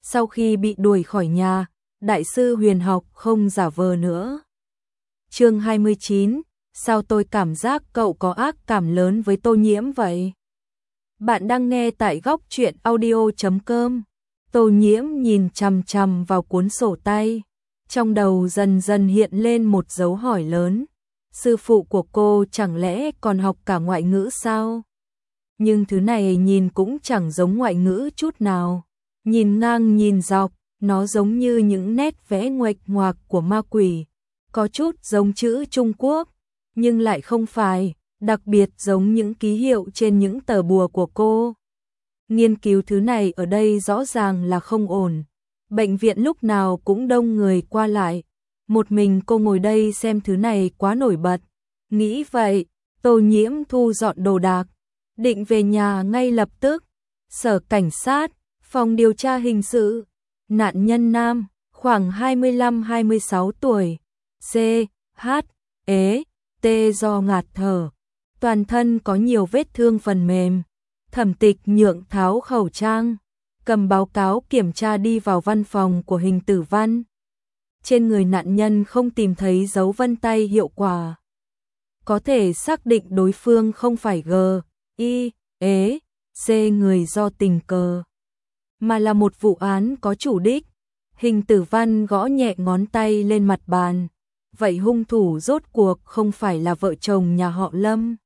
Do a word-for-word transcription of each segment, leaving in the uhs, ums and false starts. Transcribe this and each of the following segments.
Sau khi bị đuổi khỏi nhà, đại sư huyền học không giả vờ nữa. Chương hai mươi chín, sao tôi cảm giác cậu có ác cảm lớn với Tô Nhiễm vậy? Bạn đang nghe tại góc truyện audio chấm com. Tô Nhiễm nhìn chằm chằm vào cuốn sổ tay, trong đầu dần dần hiện lên một dấu hỏi lớn. Sư phụ của cô chẳng lẽ còn học cả ngoại ngữ sao? Nhưng thứ này nhìn cũng chẳng giống ngoại ngữ chút nào. Nhìn ngang nhìn dọc, nó giống như những nét vẽ nguệch ngoạc của ma quỷ. Có chút giống chữ Trung Quốc, nhưng lại không phải, đặc biệt giống những ký hiệu trên những tờ bùa của cô. Nghiên cứu thứ này ở đây rõ ràng là không ổn. Bệnh viện lúc nào cũng đông người qua lại. Một mình cô ngồi đây xem thứ này quá nổi bật. Nghĩ vậy, Tô Nhiễm thu dọn đồ đạc, định về nhà ngay lập tức. Sở cảnh sát, phòng điều tra hình sự. Nạn nhân nam, khoảng hai mươi lăm hai mươi sáu tuổi. C, H, ế, T do ngạt thở. Toàn thân có nhiều vết thương phần mềm. Thẩm Tịch Nhượng tháo khẩu trang, cầm báo cáo kiểm tra đi vào văn phòng của Hình Tử Văn. Trên người nạn nhân không tìm thấy dấu vân tay hiệu quả. Có thể xác định đối phương không phải G, I, ế, C người do tình cờ, mà là một vụ án có chủ đích. Hình Tử Văn gõ nhẹ ngón tay lên mặt bàn. Vậy hung thủ rốt cuộc không phải là vợ chồng nhà họ Lâm.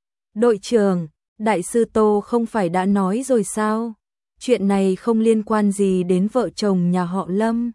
Đội trưởng, đại sư Tô không phải đã nói rồi sao? Chuyện này không liên quan gì đến vợ chồng nhà họ Lâm.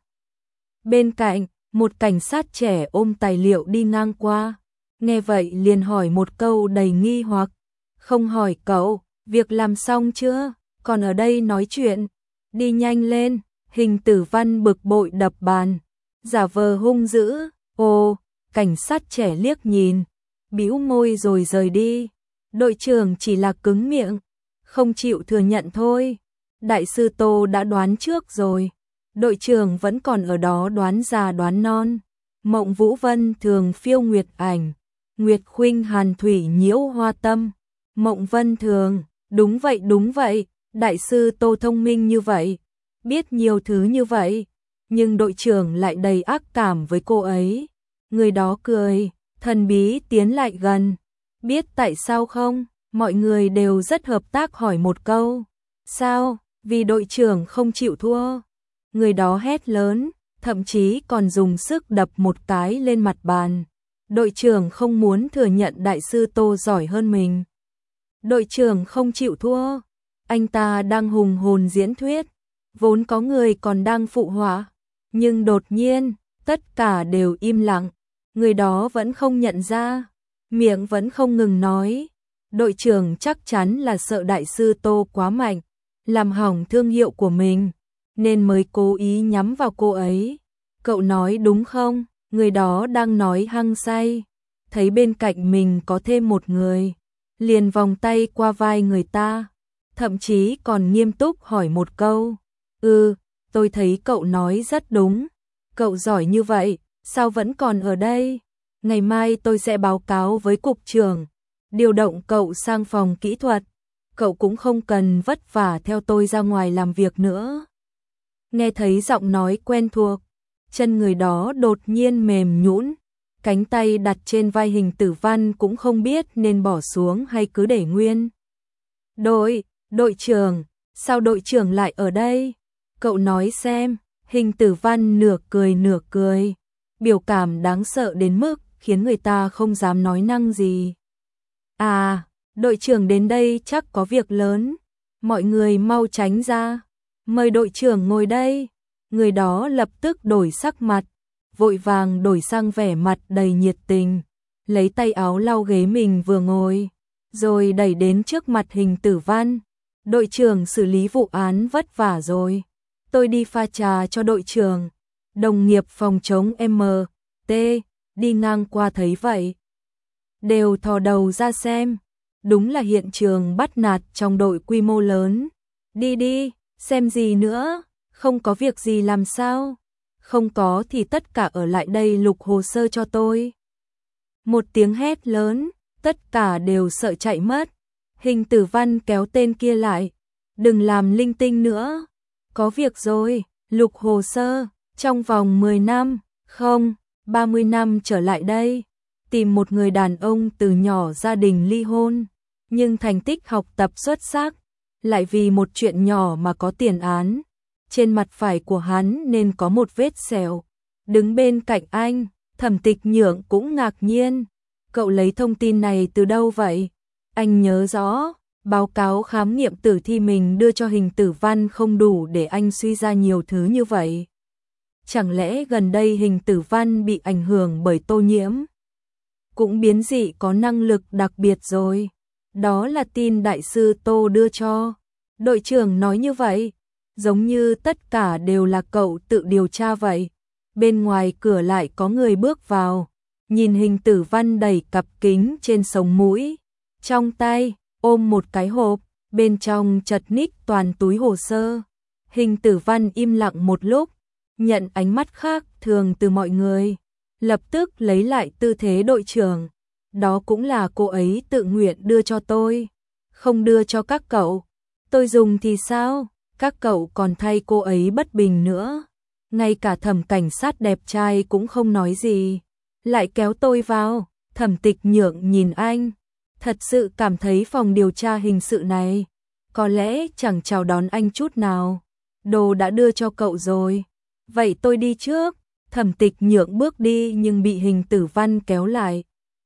Bên cạnh, một cảnh sát trẻ ôm tài liệu đi ngang qua. Nghe vậy liền hỏi một câu đầy nghi hoặc. Không hỏi cậu, việc làm xong chưa? Còn ở đây nói chuyện. Đi nhanh lên. Hình Tử Văn bực bội đập bàn, giả vờ hung dữ. Ồ, cảnh sát trẻ liếc nhìn, bĩu môi rồi rời đi. Đội trưởng chỉ là cứng miệng, không chịu thừa nhận thôi. Đại sư Tô đã đoán trước rồi. Đội trưởng vẫn còn ở đó đoán già đoán non. Mộng Vũ Vân thường phiêu nguyệt ảnh, Nguyệt Khuynh hàn thủy nhiễu hoa tâm. Mộng Vân thường, đúng vậy đúng vậy, đại sư Tô thông minh như vậy, biết nhiều thứ như vậy, nhưng đội trưởng lại đầy ác cảm với cô ấy. Người đó cười, thần bí tiến lại gần. Biết tại sao không? Mọi người đều rất hợp tác hỏi một câu. Sao? Vì đội trưởng không chịu thua. Người đó hét lớn, thậm chí còn dùng sức đập một cái lên mặt bàn. Đội trưởng không muốn thừa nhận đại sư Tô giỏi hơn mình. Đội trưởng không chịu thua. Anh ta đang hùng hồn diễn thuyết. Vốn có người còn đang phụ họa, nhưng đột nhiên, tất cả đều im lặng. Người đó vẫn không nhận ra, miệng vẫn không ngừng nói. Đội trưởng chắc chắn là sợ đại sư Tô quá mạnh, làm hỏng thương hiệu của mình, nên mới cố ý nhắm vào cô ấy. Cậu nói đúng không? Người đó đang nói hăng say, thấy bên cạnh mình có thêm một người, liền vòng tay qua vai người ta, thậm chí còn nghiêm túc hỏi một câu. Ừ, tôi thấy cậu nói rất đúng. Cậu giỏi như vậy, sao vẫn còn ở đây? Ngày mai tôi sẽ báo cáo với cục trưởng, điều động cậu sang phòng kỹ thuật. Cậu cũng không cần vất vả theo tôi ra ngoài làm việc nữa. Nghe thấy giọng nói quen thuộc, chân người đó đột nhiên mềm nhũn, cánh tay đặt trên vai Hình Tử Văn cũng không biết nên bỏ xuống hay cứ để nguyên. Đội, đội trưởng, sao đội trưởng lại ở đây? Cậu nói xem. Hình Tử Văn nửa cười nửa cười, biểu cảm đáng sợ đến mức khiến người ta không dám nói năng gì. À, đội trưởng đến đây chắc có việc lớn, mọi người mau tránh ra, mời đội trưởng ngồi đây. Người đó lập tức đổi sắc mặt, vội vàng đổi sang vẻ mặt đầy nhiệt tình, lấy tay áo lau ghế mình vừa ngồi, rồi đẩy đến trước mặt Hình Tử Văn. Đội trưởng xử lý vụ án vất vả rồi. Tôi đi pha trà cho đội trưởng. Đồng nghiệp phòng chống M T đi ngang qua thấy vậy, đều thò đầu ra xem. Đúng là hiện trường bắt nạt trong đội quy mô lớn. Đi đi, xem gì nữa, không có việc gì làm sao? Không có thì tất cả ở lại đây lục hồ sơ cho tôi. Một tiếng hét lớn, tất cả đều sợ chạy mất. Hình Tử Văn kéo tên kia lại. Đừng làm linh tinh nữa. Có việc rồi, Lục hồ sơ, trong vòng mười năm, không, ba mươi năm trở lại đây, tìm một người đàn ông từ nhỏ gia đình ly hôn, nhưng thành tích học tập xuất sắc, lại vì một chuyện nhỏ mà có tiền án. Trên mặt phải của hắn nên có một vết sẹo. Đứng bên cạnh anh, Thẩm Tịch Nhượng cũng ngạc nhiên. Cậu lấy thông tin này từ đâu vậy? Anh nhớ rõ, báo cáo khám nghiệm tử thi mình đưa cho Hình Tử Văn không đủ để anh suy ra nhiều thứ như vậy. Chẳng lẽ gần đây Hình Tử Văn bị ảnh hưởng bởi Tô Nhiễm? Cũng biến dị có năng lực đặc biệt rồi. Đó là tin đại sư Tô đưa cho. Đội trưởng nói như vậy, giống như tất cả đều là cậu tự điều tra vậy. Bên ngoài cửa lại có người bước vào, nhìn Hình Tử Văn đẩy cặp kính trên sống mũi, trong tay ôm một cái hộp, bên trong chật ních toàn túi hồ sơ. Hình Tử Văn im lặng một lúc, nhận ánh mắt khác thường từ mọi người, lập tức lấy lại tư thế đội trưởng. Đó cũng là cô ấy tự nguyện đưa cho tôi, không đưa cho các cậu. Tôi dùng thì sao? Các cậu còn thay cô ấy bất bình nữa. Ngay cả Thẩm cảnh sát đẹp trai cũng không nói gì, lại kéo tôi vào. Thẩm Tịch Nhượng nhìn anh, thật sự cảm thấy phòng điều tra hình sự này có lẽ chẳng chào đón anh chút nào. Đồ đã đưa cho cậu rồi, vậy tôi đi trước. Thẩm Tịch Nhượng bước đi nhưng bị Hình Tử Văn kéo lại.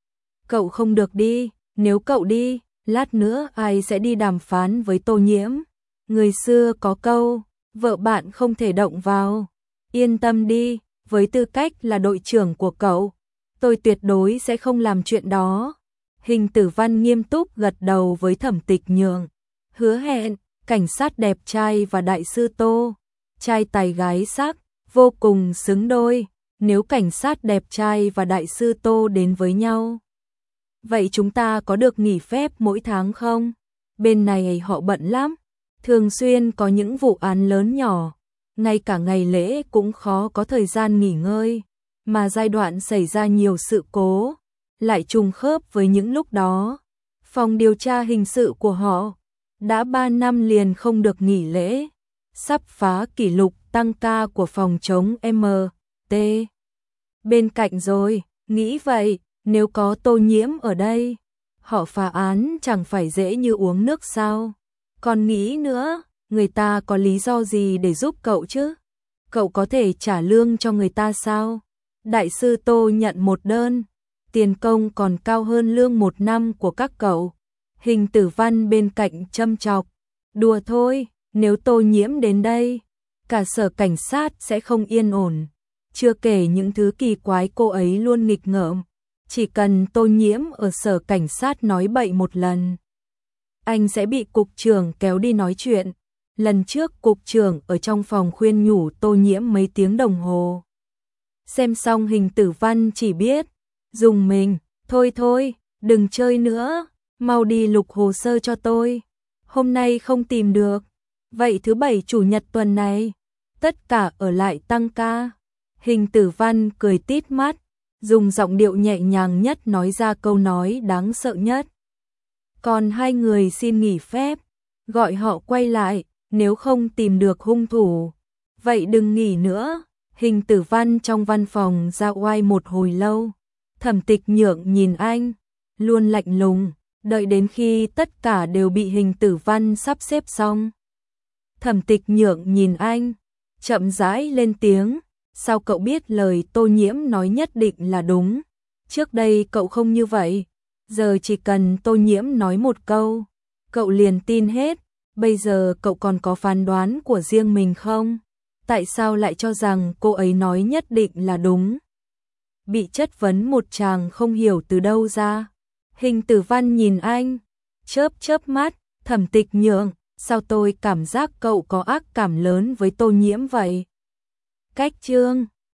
Cậu không được đi, nếu cậu đi, lát nữa ai sẽ đi đàm phán với Tô Nhiễm? Người xưa có câu, vợ bạn không thể động vào. Yên tâm đi, với tư cách là đội trưởng của cậu, tôi tuyệt đối sẽ không làm chuyện đó. Hình Tử Văn nghiêm túc gật đầu với Thẩm Tịch Nhượng, hứa hẹn, cảnh sát đẹp trai và đại sư Tô, trai tài gái sắc, vô cùng xứng đôi. Nếu cảnh sát đẹp trai và đại sư Tô đến với nhau, vậy chúng ta có được nghỉ phép mỗi tháng không? Bên này họ bận lắm, thường xuyên có những vụ án lớn nhỏ, ngay cả ngày lễ cũng khó có thời gian nghỉ ngơi, mà giai đoạn xảy ra nhiều sự cố lại trùng khớp với những lúc đó. Phòng điều tra hình sự của họ đã ba năm liền không được nghỉ lễ, sắp phá kỷ lục tăng ca của phòng chống em tê bên cạnh rồi. Nghĩ vậy, nếu có Tô Nhiễm ở đây, họ phá án chẳng phải dễ như uống nước sao? Còn nghĩ nữa, người ta có lý do gì để giúp cậu chứ? Cậu có thể trả lương cho người ta sao? Đại sư Tô nhận một đơn, tiền công còn cao hơn lương một năm của các cậu. Hình Tử Văn bên cạnh châm chọc, đùa thôi, nếu Tô Nhiễm đến đây, cả sở cảnh sát sẽ không yên ổn. Chưa kể những thứ kỳ quái cô ấy luôn nghịch ngợm, chỉ cần Tô Nhiễm ở sở cảnh sát nói bậy một lần, anh sẽ bị cục trưởng kéo đi nói chuyện. Lần trước cục trưởng ở trong phòng khuyên nhủ Tô Nhiễm mấy tiếng đồng hồ. Xem xong Hình Tử Văn chỉ biết dùng mình, thôi thôi, đừng chơi nữa, mau đi lục hồ sơ cho tôi. Hôm nay không tìm được, vậy thứ bảy chủ nhật tuần này, tất cả ở lại tăng ca. Hình Tử Văn cười tít mắt, dùng giọng điệu nhẹ nhàng nhất nói ra câu nói đáng sợ nhất. Còn hai người xin nghỉ phép, gọi họ quay lại, nếu không tìm được hung thủ, vậy đừng nghỉ nữa. Hình Tử Văn trong văn phòng ra oai một hồi lâu, Thẩm Tịch Nhượng nhìn anh, luôn lạnh lùng, đợi đến khi tất cả đều bị Hình Tử Văn sắp xếp xong. Thẩm Tịch Nhượng nhìn anh, chậm rãi lên tiếng, sao cậu biết lời Tô Nhiễm nói nhất định là đúng? Trước đây cậu không như vậy, giờ chỉ cần Tô Nhiễm nói một câu, cậu liền tin hết. Bây giờ cậu còn có phán đoán của riêng mình không? Tại sao lại cho rằng cô ấy nói nhất định là đúng? Bị chất vấn một chàng không hiểu từ đâu ra. Hình Tử Văn nhìn anh, chớp chớp mắt. Thẩm Tịch Nhượng, sao tôi cảm giác cậu có ác cảm lớn với Tô Nhiễm vậy? Cách chương